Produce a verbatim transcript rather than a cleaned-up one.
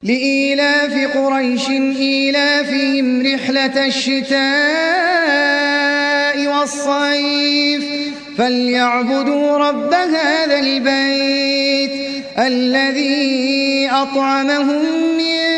لإيلاف قريش إيلافهم رحلة الشتاء والصيف فليعبدوا رب هذا البيت الذي أطعمهم من